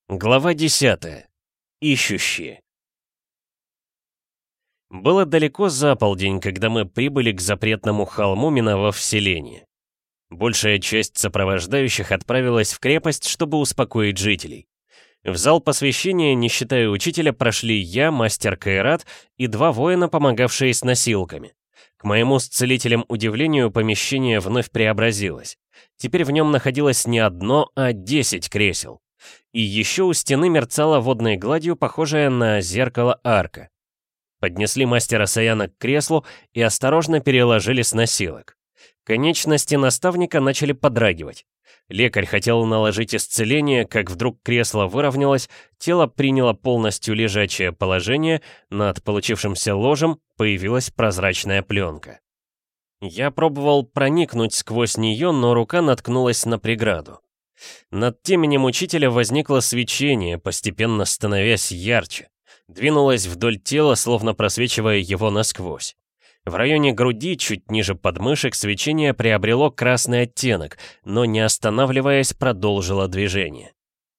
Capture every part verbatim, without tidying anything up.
Глава десятая. Ищущие. Было далеко за полдень, когда мы прибыли к запретному холму, миновав селение. Большая часть сопровождающих отправилась в крепость, чтобы успокоить жителей. В зал посвящения, не считая учителя, прошли я, мастер Кайрат и два воина, помогавшие с носилками. К моему с целителем удивлению, помещение вновь преобразилось. Теперь в нем находилось не одно, а десять кресел. И еще у стены мерцала водной гладью, похожая на зеркало арка. Поднесли мастера Саяна к креслу и осторожно переложили с носилок. Конечности наставника начали подрагивать. Лекарь хотел наложить исцеление, как вдруг кресло выровнялось, тело приняло полностью лежачее положение, над получившимся ложем появилась прозрачная пленка. Я пробовал проникнуть сквозь нее, но рука наткнулась на преграду. Над теменем учителя возникло свечение, постепенно становясь ярче. Двинулось вдоль тела, словно просвечивая его насквозь. В районе груди, чуть ниже подмышек, свечение приобрело красный оттенок, но, не останавливаясь, продолжило движение.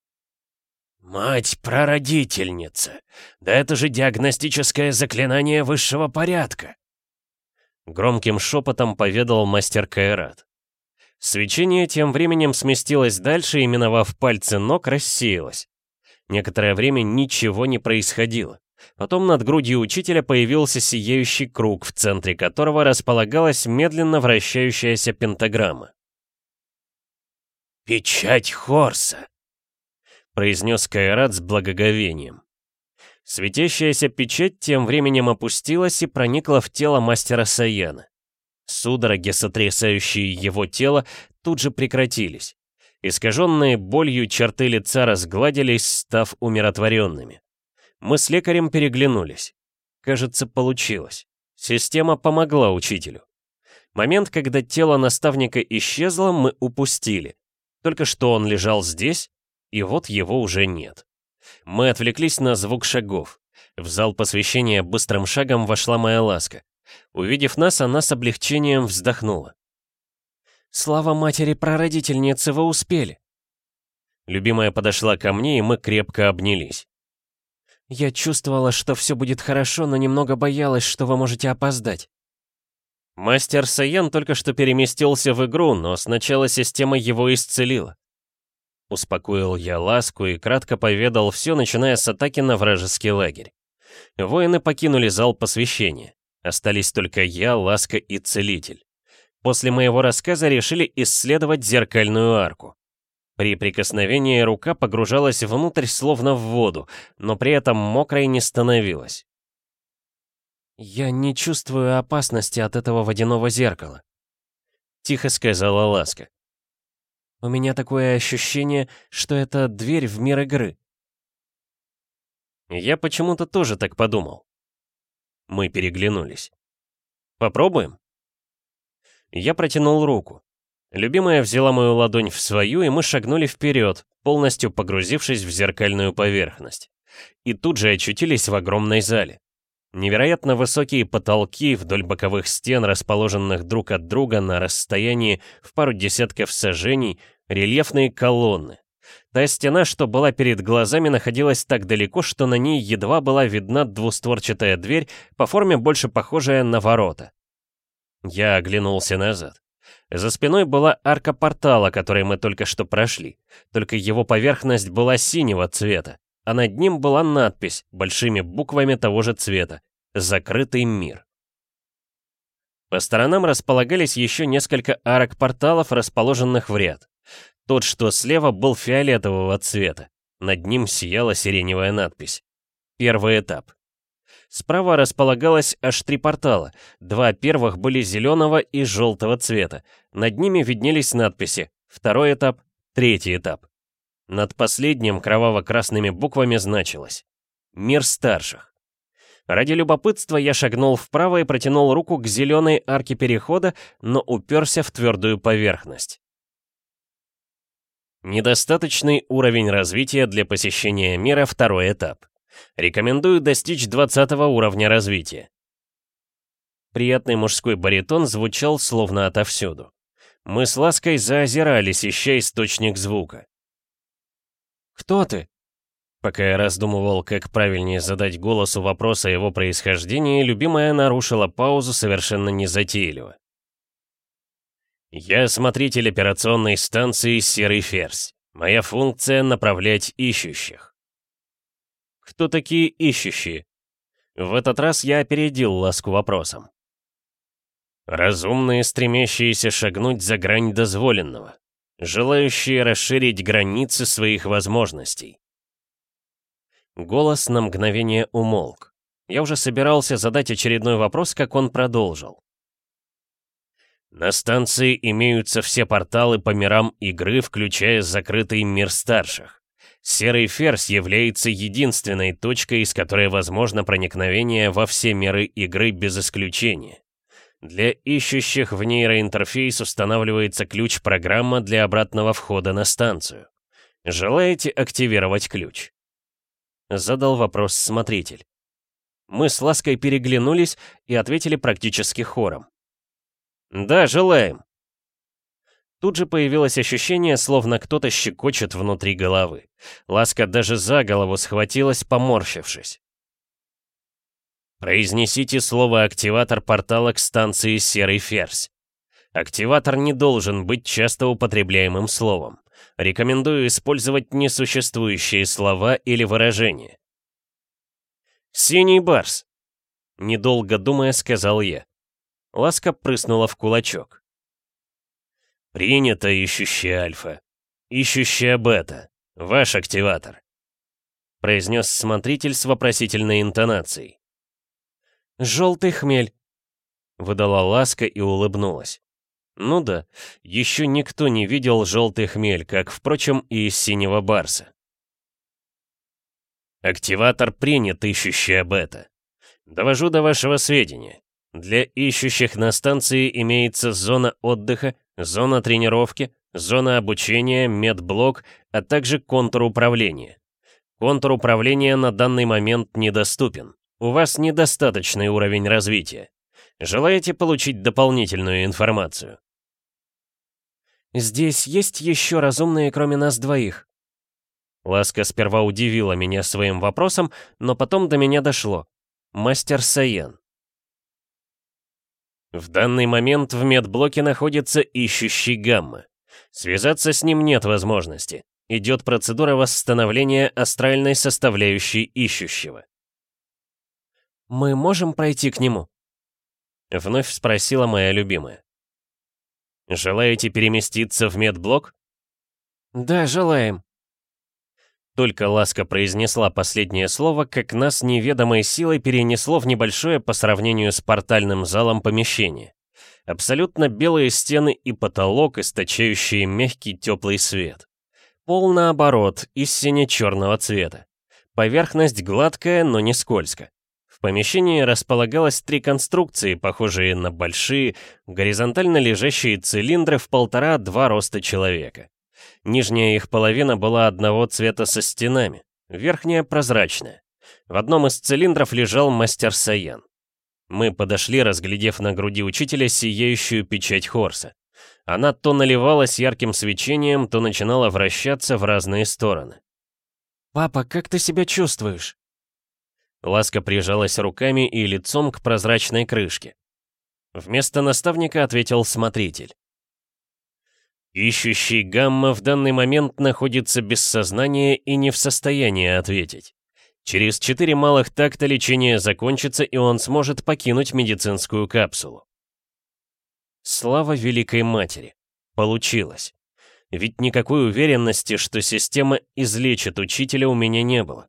«Мать-прародительница! Да это же диагностическое заклинание высшего порядка!» Громким шепотом поведал мастер Кайрат. Свечение тем временем сместилось дальше и, миновав пальцы ног, рассеялось. Некоторое время ничего не происходило. Потом над грудью учителя появился сияющий круг, в центре которого располагалась медленно вращающаяся пентаграмма. «Печать Хорса!» — произнес Кайрат с благоговением. Светящаяся печать тем временем опустилась и проникла в тело мастера Саяна. Судороги, сотрясающие его тело, тут же прекратились. Искаженные болью черты лица разгладились, став умиротворенными. Мы с лекарем переглянулись. Кажется, получилось. Система помогла учителю. Момент, когда тело наставника исчезло, мы упустили. Только что он лежал здесь, и вот его уже нет. Мы отвлеклись на звук шагов. В зал посвящения быстрым шагом вошла моя ласка. Увидев нас, она с облегчением вздохнула. «Слава матери-прародительницы, вы успели!» Любимая подошла ко мне, и мы крепко обнялись. «Я чувствовала, что все будет хорошо, но немного боялась, что вы можете опоздать». Мастер Саян только что переместился в игру, но сначала система его исцелила. Успокоил я ласку и кратко поведал все, начиная с атаки на вражеский лагерь. Воины покинули зал посвящения. Остались только я, ласка и целитель. После моего рассказа решили исследовать зеркальную арку. При прикосновении рука погружалась внутрь, словно в воду, но при этом мокрой не становилась. «Я не чувствую опасности от этого водяного зеркала», — тихо сказала ласка. «У меня такое ощущение, что это дверь в мир игры». Я почему-то тоже так подумал. Мы переглянулись. «Попробуем?» Я протянул руку. Любимая взяла мою ладонь в свою, и мы шагнули вперед, полностью погрузившись в зеркальную поверхность. И тут же очутились в огромной зале. Невероятно высокие потолки вдоль боковых стен, расположенных друг от друга на расстоянии в пару десятков сажений, рельефные колонны. Та стена, что была перед глазами, находилась так далеко, что на ней едва была видна двустворчатая дверь, по форме больше похожая на ворота. Я оглянулся назад. За спиной была арка портала, который мы только что прошли. Только его поверхность была синего цвета, а над ним была надпись большими буквами того же цвета «Закрытый мир». По сторонам располагались еще несколько арок порталов, расположенных в ряд. Тот, что слева, был фиолетового цвета. Над ним сияла сиреневая надпись. Первый этап. Справа располагалось аж три портала. Два первых были зеленого и желтого цвета. Над ними виднелись надписи «Второй этап», «Третий этап». Над последним кроваво-красными буквами значилось «Мир старших». Ради любопытства я шагнул вправо и протянул руку к зеленой арке перехода, но уперся в твердую поверхность. Недостаточный уровень развития для посещения мира, второй этап. Рекомендую достичь двадцатого уровня развития. Приятный мужской баритон звучал словно отовсюду. Мы с Лаской заозирались, ища источник звука. «Кто ты?» Пока я раздумывал, как правильнее задать голосу вопрос о его происхождении, любимая нарушила паузу совершенно незатейливо. «Я смотритель операционной станции «Серый ферзь». Моя функция — направлять ищущих». «Кто такие ищущие?» В этот раз я опередил Ласку вопросом. «Разумные, стремящиеся шагнуть за грань дозволенного, желающие расширить границы своих возможностей». Голос на мгновение умолк. Я уже собирался задать очередной вопрос, как он продолжил. На станции имеются все порталы по мирам игры, включая закрытый мир старших. Серый ферзь является единственной точкой, из которой возможно проникновение во все миры игры без исключения. Для ищущих в нейроинтерфейс устанавливается ключ-программа для обратного входа на станцию. Желаете активировать ключ? Задал вопрос смотритель. Мы с Лаской переглянулись и ответили практически хором. «Да, желаем». Тут же появилось ощущение, словно кто-то щекочет внутри головы. Ласка даже за голову схватилась, поморщившись. Произнесите слово «активатор» портала к станции «Серый ферзь». Активатор не должен быть часто употребляемым словом. Рекомендую использовать несуществующие слова или выражения. «Синий барс», — недолго думая, сказал я. Ласка прыснула в кулачок. «Принято, ищущая альфа. Ищущая бета. Ваш активатор», — произнес смотритель с вопросительной интонацией. «Желтый хмель», — выдала Ласка и улыбнулась. Ну да, еще никто не видел желтый хмель, как, впрочем, и из синего барса. «Активатор принят, ищущая бета. Довожу до вашего сведения. Для ищущих на станции имеется зона отдыха, зона тренировки, зона обучения, медблок, а также контур управления. Контур управления на данный момент недоступен. У вас недостаточный уровень развития. Желаете получить дополнительную информацию?» «Здесь есть еще разумные, кроме нас двоих?» Ласка сперва удивила меня своим вопросом, но потом до меня дошло. Мастер Саян. В данный момент в медблоке находится ищущий Гамма. Связаться с ним нет возможности. Идет процедура восстановления астральной составляющей ищущего. «Мы можем пройти к нему?» Вновь спросила моя любимая. «Желаете переместиться в медблок?» «Да, желаем». Только Ласка произнесла последнее слово, как нас неведомой силой перенесло в небольшое по сравнению с портальным залом помещение. Абсолютно белые стены и потолок, источающие мягкий теплый свет. Пол, наоборот, из сине-черного цвета. Поверхность гладкая, но не скользкая. В помещении располагалось три конструкции, похожие на большие, горизонтально лежащие цилиндры в полтора-два роста человека. Нижняя их половина была одного цвета со стенами, верхняя прозрачная. В одном из цилиндров лежал мастер Саян. Мы подошли, разглядев на груди учителя сияющую печать Хорса. Она то наливалась ярким свечением, то начинала вращаться в разные стороны. «Папа, как ты себя чувствуешь?» Ласка прижалась руками и лицом к прозрачной крышке. Вместо наставника ответил смотритель. Ищущий Гамма в данный момент находится без сознания и не в состоянии ответить. Через четыре малых такта лечение закончится, и он сможет покинуть медицинскую капсулу. Слава Великой Матери! Получилось. Ведь никакой уверенности, что система излечит учителя, у меня не было.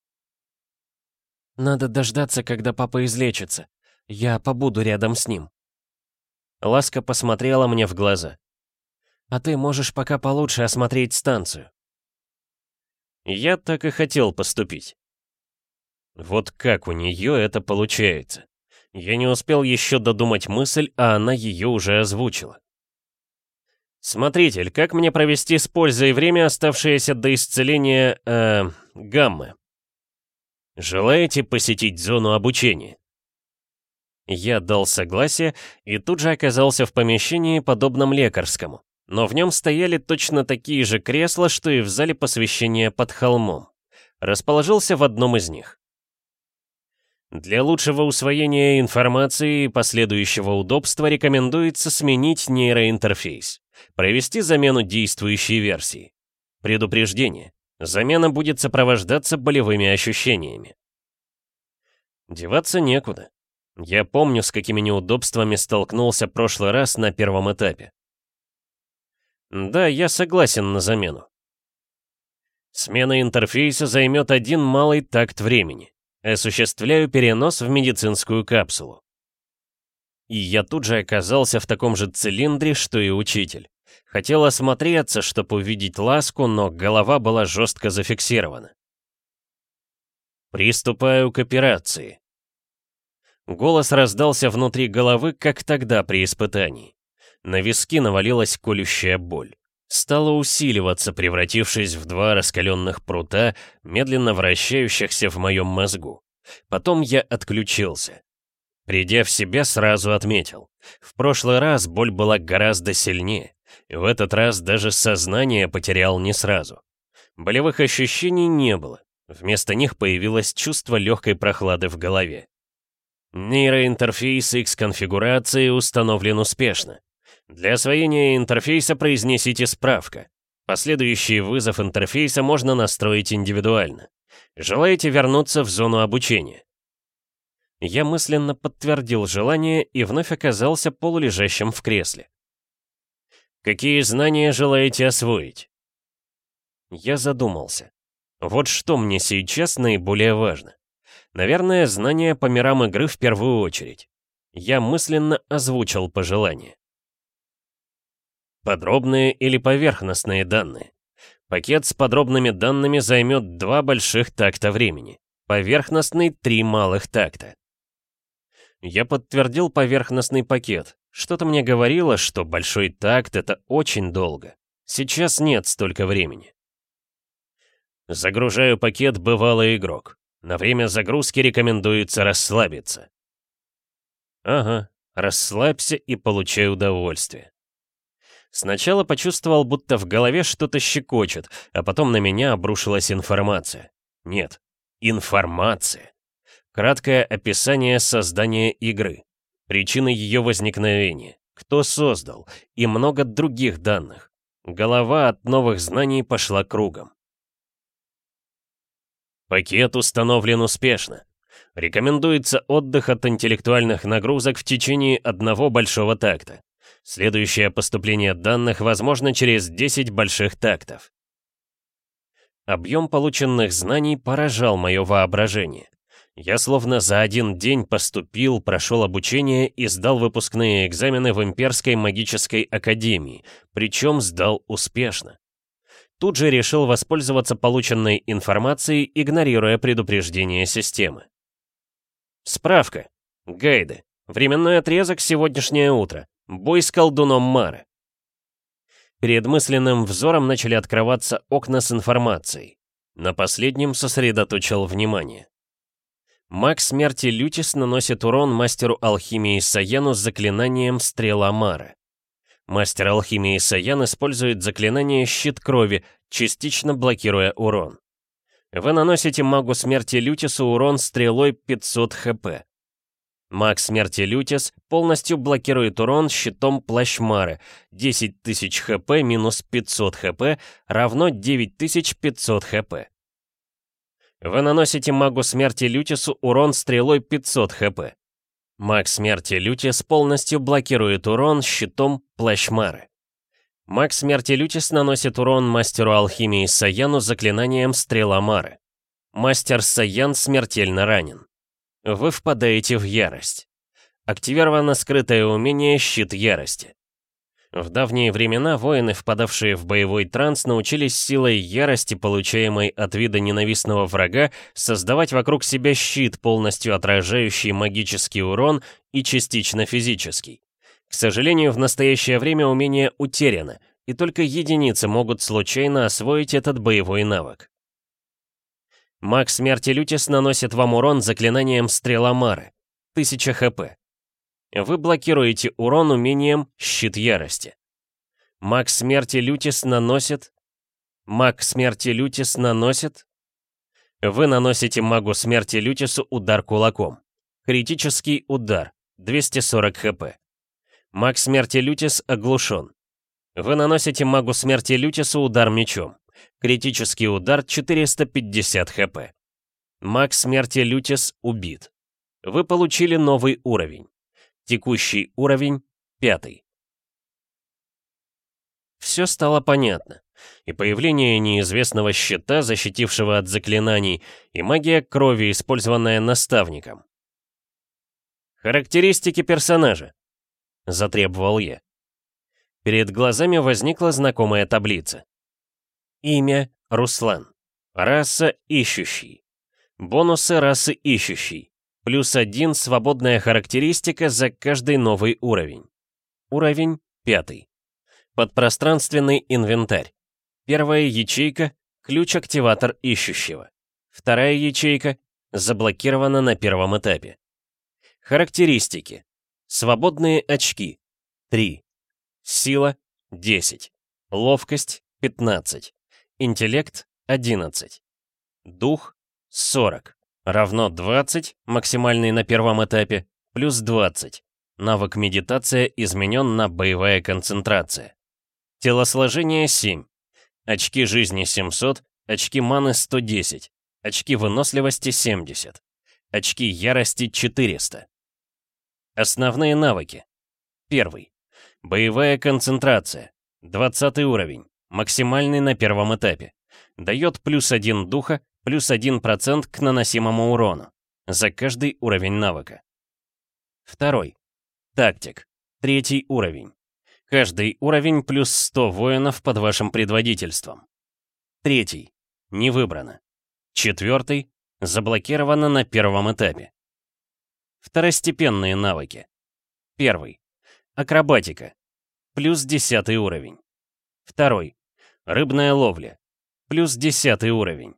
«Надо дождаться, когда папа излечится. Я побуду рядом с ним». Ласка посмотрела мне в глаза. «А ты можешь пока получше осмотреть станцию». Я так и хотел поступить. Вот как у нее это получается? Я не успел еще додумать мысль, а она ее уже озвучила. «Смотритель, как мне провести с пользой время, оставшееся до исцеления, э, гаммы? Желаете посетить зону обучения?» Я дал согласие и тут же оказался в помещении, подобном лекарскому. Но в нем стояли точно такие же кресла, что и в зале посвящения под холмом. расположился в одном из них. Для лучшего усвоения информации и последующего удобства рекомендуется сменить нейроинтерфейс, провести замену действующей версии. Предупреждение. Замена будет сопровождаться болевыми ощущениями. Деваться некуда. Я помню, с какими неудобствами столкнулся прошлый раз на первом этапе. Да, я согласен на замену. Смена интерфейса займет один малый такт времени. Осуществляю перенос в медицинскую капсулу. И я тут же оказался в таком же цилиндре, что и учитель. Хотел осмотреться, чтобы увидеть ласку, но голова была жестко зафиксирована. «Приступаю к операции». Голос раздался внутри головы, как тогда при испытании. На виски навалилась колющая боль. Стала усиливаться, превратившись в два раскаленных прута, медленно вращающихся в моем мозгу. Потом я отключился. Придя в себя, сразу отметил. В прошлый раз боль была гораздо сильнее. В этот раз даже сознание потерял не сразу. Болевых ощущений не было. Вместо них появилось чувство легкой прохлады в голове. Нейроинтерфейс X-конфигурации установлен успешно. Для освоения интерфейса произнесите справка. Последующий вызов интерфейса можно настроить индивидуально. Желаете вернуться в зону обучения? Я мысленно подтвердил желание и вновь оказался полулежащим в кресле. Какие знания желаете освоить? Я задумался. Вот что мне сейчас наиболее важно. Наверное, знания по мирам игры в первую очередь. Я мысленно озвучил пожелание. Подробные или поверхностные данные. Пакет с подробными данными займет два больших такта времени. Поверхностный — три малых такта. Я подтвердил поверхностный пакет. Что-то мне говорило, что большой такт — это очень долго. Сейчас нет столько времени. Загружаю пакет «Бывалый игрок». На время загрузки рекомендуется расслабиться. Ага, расслабься и получай удовольствие. Сначала почувствовал, будто в голове что-то щекочет, а потом на меня обрушилась информация. Нет, информация. Краткое описание создания игры, причины ее возникновения, кто создал и много других данных. Голова от новых знаний пошла кругом. Пакет установлен успешно. Рекомендуется отдых от интеллектуальных нагрузок в течение одного большого такта. Следующее поступление данных возможно через десять больших тактов. Объем полученных знаний поражал мое воображение. Я словно за один день поступил, прошел обучение и сдал выпускные экзамены в Имперской магической академии, причем сдал успешно. Тут же решил воспользоваться полученной информацией, игнорируя предупреждение системы. Справка. Гайды. Временной отрезок сегодняшнее утро. Бой с колдуном Мары. Перед мысленным взором начали открываться окна с информацией. На последнем сосредоточил внимание. Маг смерти Лютис наносит урон мастеру алхимии Саяну с заклинанием «Стрела Мары». Мастер алхимии Саян использует заклинание «Щит крови», частично блокируя урон. Вы наносите магу смерти Лютису урон стрелой пятьсот хп. Маг смерти Лютис полностью блокирует урон щитом плащ Мары. десять тысяч хп минус пятьсот хп равно девять тысяч пятьсот хп. Вы наносите магу смерти Лютису урон стрелой пятьсот хп. Маг смерти Лютис полностью блокирует урон щитом плащ Мары. Маг смерти Лютис наносит урон мастеру алхимии Саяну заклинанием «Стрела Мары». Мастер Саян смертельно ранен. Вы впадаете в ярость. Активировано скрытое умение «Щит ярости». В давние времена воины, впадавшие в боевой транс, научились силой ярости, получаемой от вида ненавистного врага, создавать вокруг себя щит, полностью отражающий магический урон и частично физический. К сожалению, в настоящее время умение утеряно, и только единицы могут случайно освоить этот боевой навык. Маг смерти Лютис наносит вам урон заклинанием «Стрела Мары». тысяча хп. Вы блокируете урон умением «Щит ярости». Маг смерти Лютис наносит... Маг смерти Лютис наносит... Вы наносите магу смерти Лютису удар кулаком. Критический удар. двести сорок хп. Маг смерти Лютис оглушен. Вы наносите магу смерти Лютису удар мечом. Критический удар четыреста пятьдесят хп. Маг смерти Лютис убит. Вы получили новый уровень. Текущий уровень пятый. Все стало понятно. И появление неизвестного щита, защитившего от заклинаний, и магия крови, использованная наставником. «Характеристики персонажа», — затребовал я. Перед глазами возникла знакомая таблица. Имя — Руслан. Раса — ищущий. Бонусы расы ищущий. Плюс один свободная характеристика за каждый новый уровень. Уровень пятый. Подпространственный инвентарь. Первая ячейка — ключ-активатор ищущего. Вторая ячейка — заблокирована на первом этапе. Характеристики. Свободные очки — три. Сила — десять. Ловкость — пятнадцать. Интеллект — одиннадцать. Дух — сорок. Равно двадцать, максимальный на первом этапе, плюс двадцать. Навык медитация изменен на боевая концентрация. Телосложение семь. Очки жизни семьсот, очки маны сто десять, очки выносливости семьдесят, очки ярости четыреста. Основные навыки. Первый. Боевая концентрация. двадцатый уровень. Максимальный на первом этапе. Дает плюс один духа, плюс один процент к наносимому урону. За каждый уровень навыка. Второй. Тактик. Третий уровень. Каждый уровень плюс сто воинов под вашим предводительством. Третий. Не выбрано. Четвертый. Заблокировано на первом этапе. Второстепенные навыки. Первый. Акробатика. Плюс десятый уровень. Второй. Рыбная ловля. Плюс десятый уровень.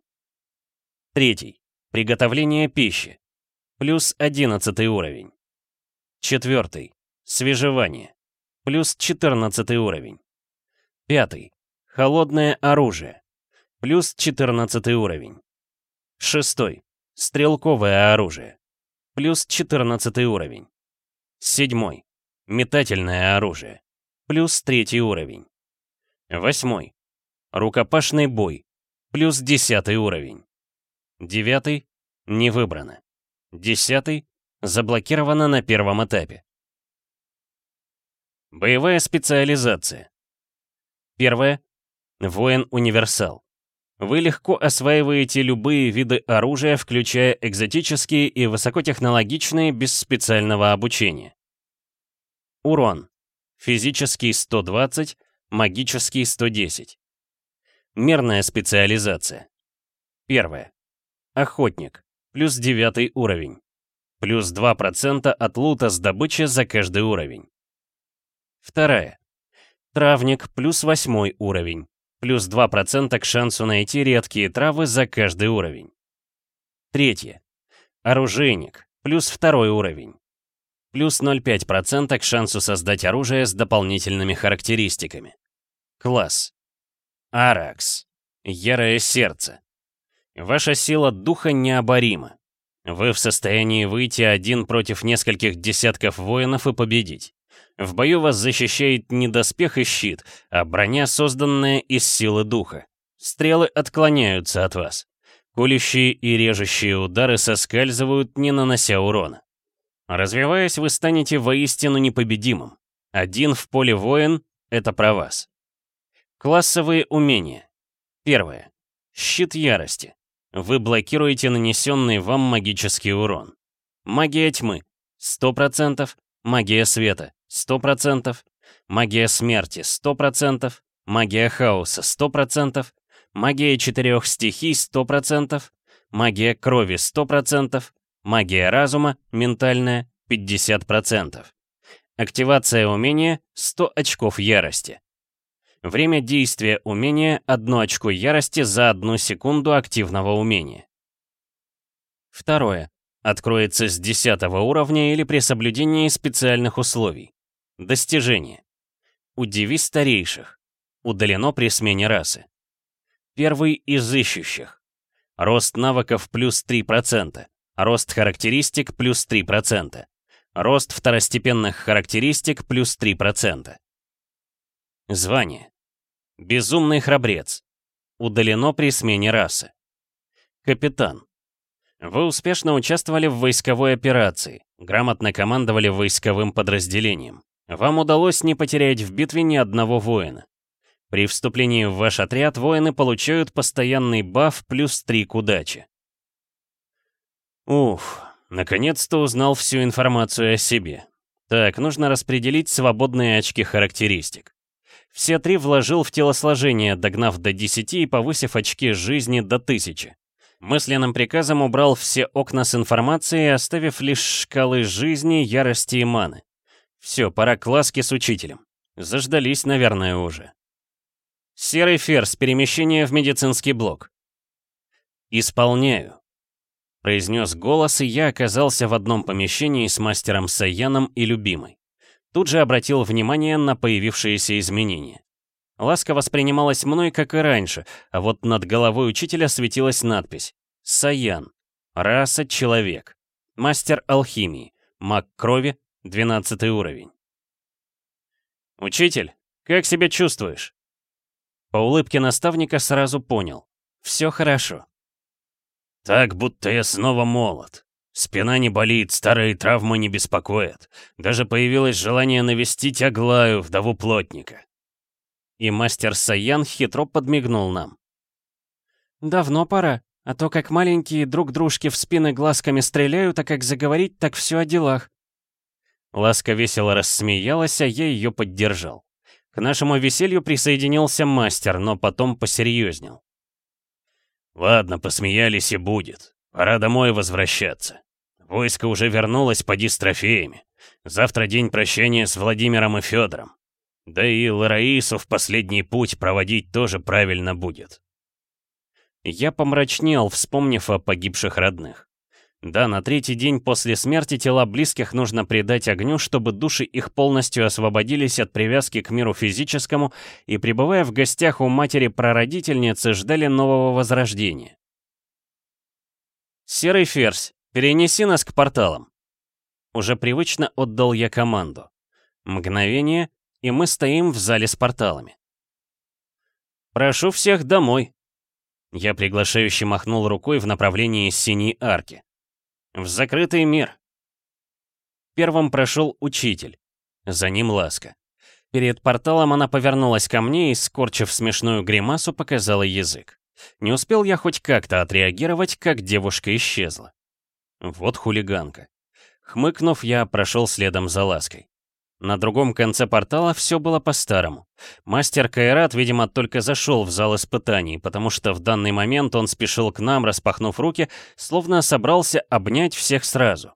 Третий. Приготовление пищи. Плюс одиннадцатый уровень. Четвертый. Свежевание. Плюс четырнадцатый уровень. Пятый. Холодное оружие. Плюс четырнадцатый уровень. Шестой. Стрелковое оружие. Плюс четырнадцатый уровень. Седьмой. Метательное оружие. Плюс третий уровень. Восьмой. Рукопашный бой. Плюс десятый уровень. Девятый. Не выбрано. Десятый. Заблокировано на первом этапе. Боевая специализация. Первое. Воин-универсал. Вы легко осваиваете любые виды оружия, включая экзотические и высокотехнологичные без специального обучения. Урон. Физический сто двадцать, магический сто десять. Мерная специализация. Первое. Охотник. Плюс девятый уровень. Плюс два процента от лута с добычи за каждый уровень. Вторая. Травник. Плюс восьмой уровень. Плюс два процента к шансу найти редкие травы за каждый уровень. Третье. Оружейник. Плюс второй уровень. Плюс ноль целых пять десятых процента к шансу создать оружие с дополнительными характеристиками. Класс. Аракс. Ярое сердце. Ваша сила духа необорима. Вы в состоянии выйти один против нескольких десятков воинов и победить. В бою вас защищает не доспех и щит, а броня, созданная из силы духа. Стрелы отклоняются от вас. Колющие и режущие удары соскальзывают, не нанося урона. Развиваясь, вы станете воистину непобедимым. Один в поле воин — это про вас. Классовые умения. Первое. Щит ярости. Вы блокируете нанесенный вам магический урон. Магия тьмы — сто процентов. Магия света — сто процентов. Магия смерти — сто процентов. Магия хаоса — сто процентов. Магия четырех стихий — сто процентов. Магия крови — сто процентов. Магия разума, ментальная, пятьдесят процентов. Активация умения — сто очков ярости. Время действия умения — одно очко ярости за одну секунду активного умения. Второе. Откроется с десятого уровня или при соблюдении специальных условий. Достижение. Удиви старейших. Удалено при смене расы. Первый из ищущих. Рост навыков плюс три процента. Рост характеристик плюс три процента. Рост второстепенных характеристик плюс три процента. Звание. Безумный храбрец. Удалено при смене расы. Капитан. Вы успешно участвовали в войсковой операции, грамотно командовали войсковым подразделением. Вам удалось не потерять в битве ни одного воина. При вступлении в ваш отряд воины получают постоянный баф плюс три к удаче. Уф, наконец-то узнал всю информацию о себе. Так, нужно распределить свободные очки характеристик. Все три вложил в телосложение, догнав до десяти и повысив очки жизни до тысячи. Мысленным приказом убрал все окна с информацией, оставив лишь шкалы жизни, ярости и маны. Все, пора к ласке с учителем. Заждались, наверное, уже. Серый ферзь, перемещение в медицинский блок. «Исполняю», — произнес голос, и я оказался в одном помещении с мастером Саяном и любимой. Тут же обратил внимание на появившиеся изменения. Ласка воспринималась мной, как и раньше, а вот над головой учителя светилась надпись «Саян. Раса человек. Мастер алхимии. Маг крови. двенадцатый уровень». «Учитель, как себя чувствуешь?» По улыбке наставника сразу понял. Все хорошо. «Так, будто я снова молод. Спина не болит, старые травмы не беспокоят. Даже появилось желание навестить Аглаю, вдову плотника». И мастер Саян хитро подмигнул нам. «Давно пора, а то как маленькие друг дружке в спины глазками стреляют, а как заговорить, так все о делах». Ласка весело рассмеялась, а я ее поддержал. К нашему веселью присоединился мастер, но потом посерьезнел. «Ладно, посмеялись и будет. Пора домой возвращаться. Войско уже вернулось, поди с трофеями. Завтра день прощания с Владимиром и Федором. Да и Лараису в последний путь проводить тоже правильно будет». Я помрачнел, вспомнив о погибших родных. Да, на третий день после смерти тела близких нужно предать огню, чтобы души их полностью освободились от привязки к миру физическому и, пребывая в гостях у матери-прародительницы, ждали нового возрождения. «Серый ферзь, перенеси нас к порталам». Уже привычно отдал я команду. Мгновение, и мы стоим в зале с порталами. «Прошу всех домой». Я приглашающе махнул рукой в направлении синей арки. «В закрытый мир». Первым прошел учитель. За ним Ласка. Перед порталом она повернулась ко мне и, скорчив смешную гримасу, показала язык. Не успел я хоть как-то отреагировать, как девушка исчезла. Вот хулиганка. Хмыкнув, я прошел следом за Лаской. На другом конце портала все было по-старому. Мастер Кайрат, видимо, только зашел в зал испытаний, потому что в данный момент он спешил к нам, распахнув руки, словно собрался обнять всех сразу.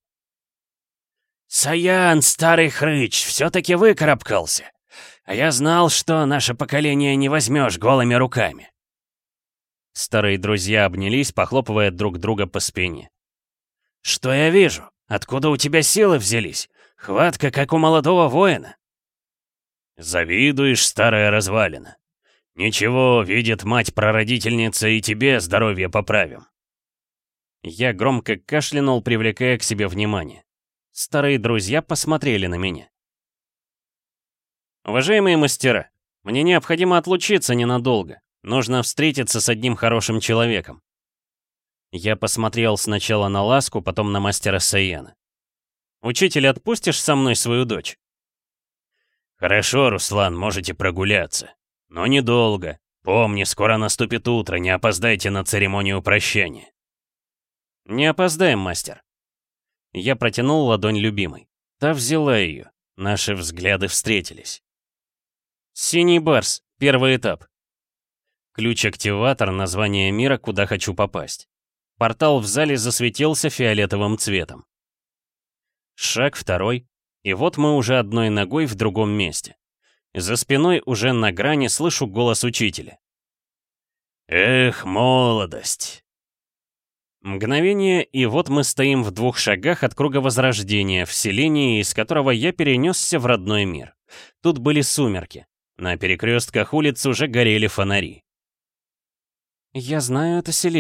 «Саян, старый хрыч, все-таки выкарабкался! А я знал, что наше поколение не возьмешь голыми руками!» Старые друзья обнялись, похлопывая друг друга по спине. «Что я вижу? Откуда у тебя силы взялись? Хватка, как у молодого воина!» «Завидуешь, старая развалина. Ничего, видит мать-прародительница, и тебе здоровье поправим». Я громко кашлянул, привлекая к себе внимание. Старые друзья посмотрели на меня. «Уважаемые мастера, мне необходимо отлучиться ненадолго. Нужно встретиться с одним хорошим человеком». Я посмотрел сначала на Ласку, потом на мастера Саяна. «Учитель, отпустишь со мной свою дочь?» «Хорошо, Руслан, можете прогуляться. Но недолго. Помни, скоро наступит утро, не опоздайте на церемонию прощания». «Не опоздаем, мастер». Я протянул ладонь любимой. Та взяла ее. Наши взгляды встретились. «Синий барс. Первый этап». Ключ-активатор, название мира, куда хочу попасть. Портал в зале засветился фиолетовым цветом. Шаг второй, и вот мы уже одной ногой в другом месте. За спиной уже на грани слышу голос учителя. «Эх, молодость!» Мгновение, и вот мы стоим в двух шагах от круга возрождения, в селении, из которого я перенесся в родной мир. Тут были сумерки. На перекрестках улиц уже горели фонари. «Я знаю это селение.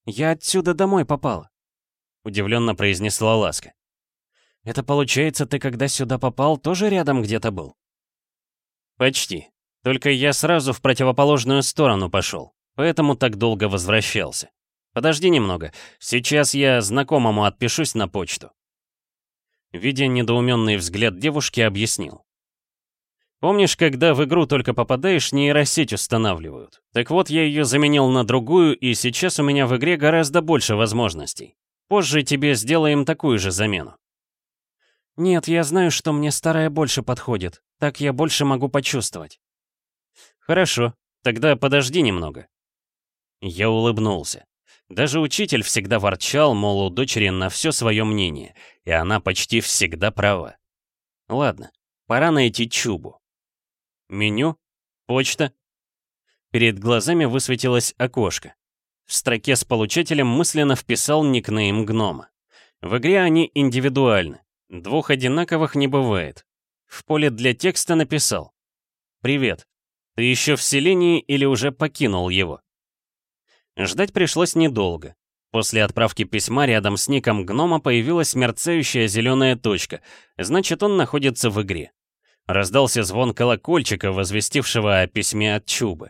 «Я отсюда домой попала», — удивленно произнесла Ласка. «Это получается, ты когда сюда попал, тоже рядом где-то был?» «Почти. Только я сразу в противоположную сторону пошел, поэтому так долго возвращался. Подожди немного, сейчас я знакомому отпишусь на почту». Видя недоуменный взгляд девушки, объяснил. «Помнишь, когда в игру только попадаешь, нейросеть устанавливают? Так вот, я ее заменил на другую, и сейчас у меня в игре гораздо больше возможностей. Позже тебе сделаем такую же замену». «Нет, я знаю, что мне старая больше подходит. Так я больше могу почувствовать». «Хорошо, тогда подожди немного». Я улыбнулся. Даже учитель всегда ворчал, мол, у дочери на все свое мнение, и она почти всегда права. Ладно, пора найти Чубу. Меню, почта. Перед глазами высветилось окошко. В строке с получателем мысленно вписал никнейм гнома. В игре они индивидуальны. Двух одинаковых не бывает. В поле для текста написал: «Привет. Ты еще в селении или уже покинул его?» Ждать пришлось недолго. После отправки письма рядом с ником гнома появилась мерцающая зеленая точка, значит, он находится в игре. Раздался звон колокольчика, возвестившего о письме от Чубы.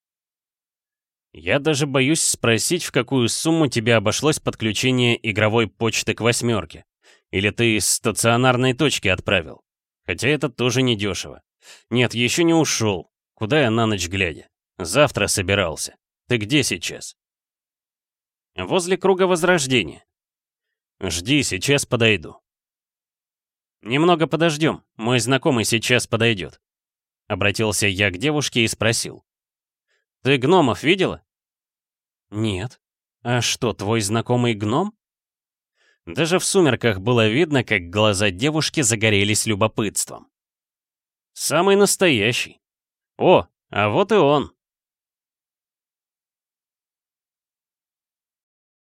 «Я даже боюсь спросить, в какую сумму тебе обошлось подключение игровой почты к восьмерке. Или ты из стационарной точки отправил? Хотя это тоже недешево. Нет, еще не ушел. Куда я на ночь глядя? Завтра собирался. Ты где сейчас?» «Возле круга возрождения». «Жди, сейчас подойду». «Немного подождем, мой знакомый сейчас подойдет». Обратился я к девушке и спросил: «Ты гномов видела?» «Нет. А что, твой знакомый гном?» Даже в сумерках было видно, как глаза девушки загорелись любопытством. «Самый настоящий. О, а вот и он».